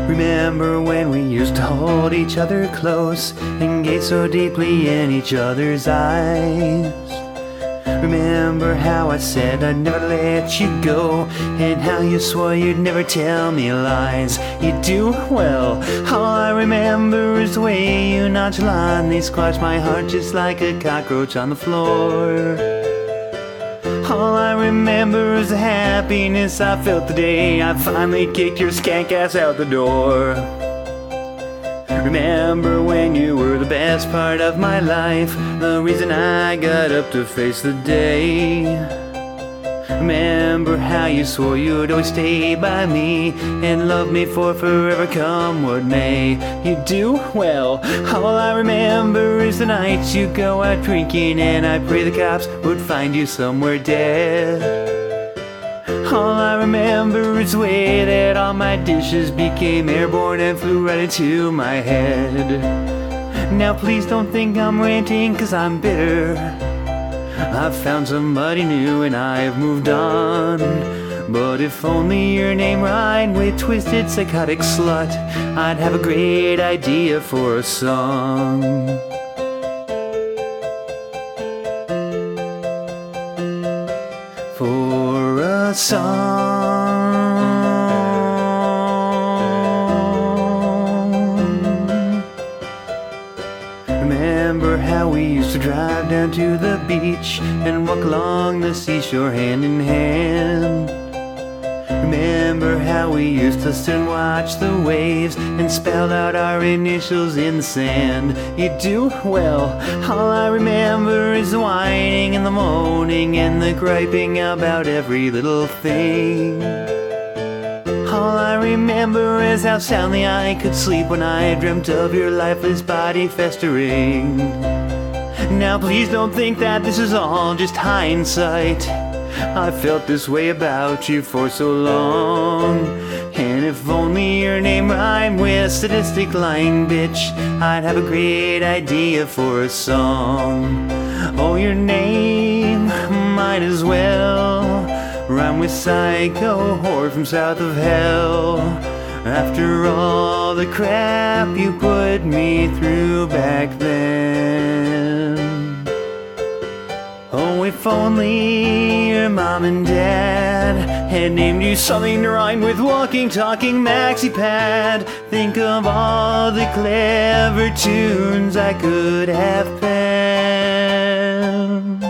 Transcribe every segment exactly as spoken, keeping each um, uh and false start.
Remember when we used to hold each other close and gaze so deeply in each other's eyes? Remember how I said I'd never let you go, and how you swore you'd never tell me lies. You do? Well, all I remember is the way you nonchalantly squashed my heart just like a cockroach on the floor. All I remember is the happiness I felt the day I finally kicked your skank ass out the door. Remember when you were the best part of my life, the reason I got up to face the day. Remember how you swore you'd always stay by me and love me for forever, come what may. You do? Well, all I remember is the nights you go out drinking, and I pray the cops would find you somewhere dead. All I remember is the way that all my dishes became airborne and flew right into my head. Now please don't think I'm ranting, cause I'm bitter. I've found somebody new and I've moved on. But if only your name rhymed with twisted psychotic slut, I'd have a great idea for a song. For a song. Remember how we used to drive down to the beach and walk along the seashore hand in hand? Remember how we used to sit and watch the waves and spell out our initials in the sand? You do? Well, all I remember is the whining and the moaning and the griping about every little thing. All I remember is how soundly I could sleep when I dreamt of your lifeless body festering. Now please don't think that this is all just hindsight. I felt this way about you for so long. And if only your name rhymed with sadistic lying bitch, I'd have a great idea for a song. Oh, your name might as well rhyme with psycho whore from south of hell. After all the crap you put me through back then. Oh, if only your mom and dad had named you something to rhyme with walking, talking, maxi pad. Think of all the clever tunes I could have penned.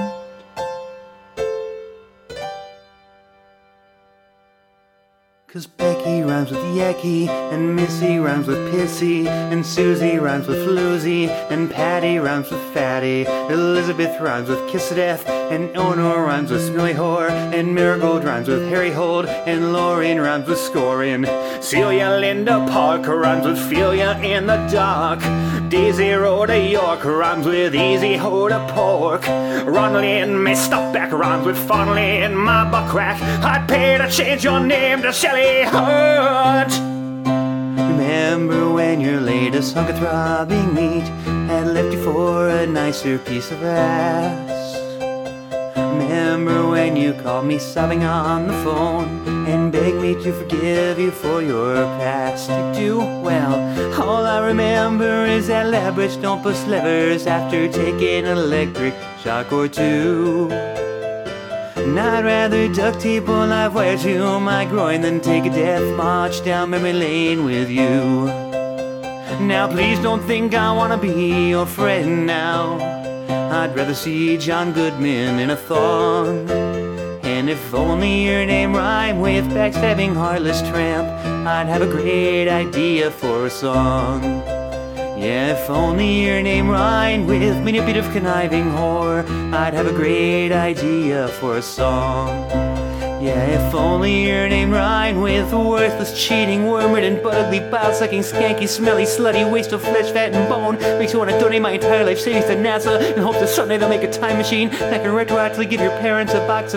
Cause Becky rhymes with yucky, and Missy rhymes with pissy, and Susie rhymes with floozy, and Patty rhymes with fatty. Elizabeth rhymes with kiss of death, and Eleanor rhymes with smelly whore, and Marigold rhymes with hairy hold, and Lauren rhymes with scoring. Celia Linda Parker rhymes with feel ya in the dark. Daisy Rhoda York rhymes with easy hold of pork. Ronaldin May Stuffback rhymes with fondly in my butt crack. I'd pay to change your name to Shelly Hurt. Remember when your latest hunk of throbbing meat had left you for a nicer piece of ass? Remember when you called me sobbing on the phone and begged me to forgive you for your past? You do? Well, all I remember is that elaborate stompus levers after taking an electric shock or two. And I'd rather duct tape a live wire to my groin than take a death march down memory lane with you. Now please don't think I wanna be your friend now. I'd rather see John Goodman in a thong. And if only your name rhymed with backstabbing heartless tramp, I'd have a great idea for a song. Yeah, if only your name rhymed with manipulative conniving whore, I'd have a great idea for a song. Yeah, if only your name rhymed with worthless, cheating, worm-ridden, but ugly, bile-sucking, skanky, smelly, slutty waste of flesh, fat, and bone. Makes you want to donate my entire life savings to NASA in hopes that someday they'll make a time machine that can retroactively give your parents a box of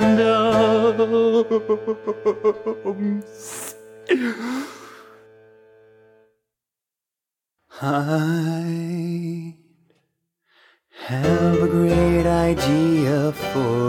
condoms. I have a great idea for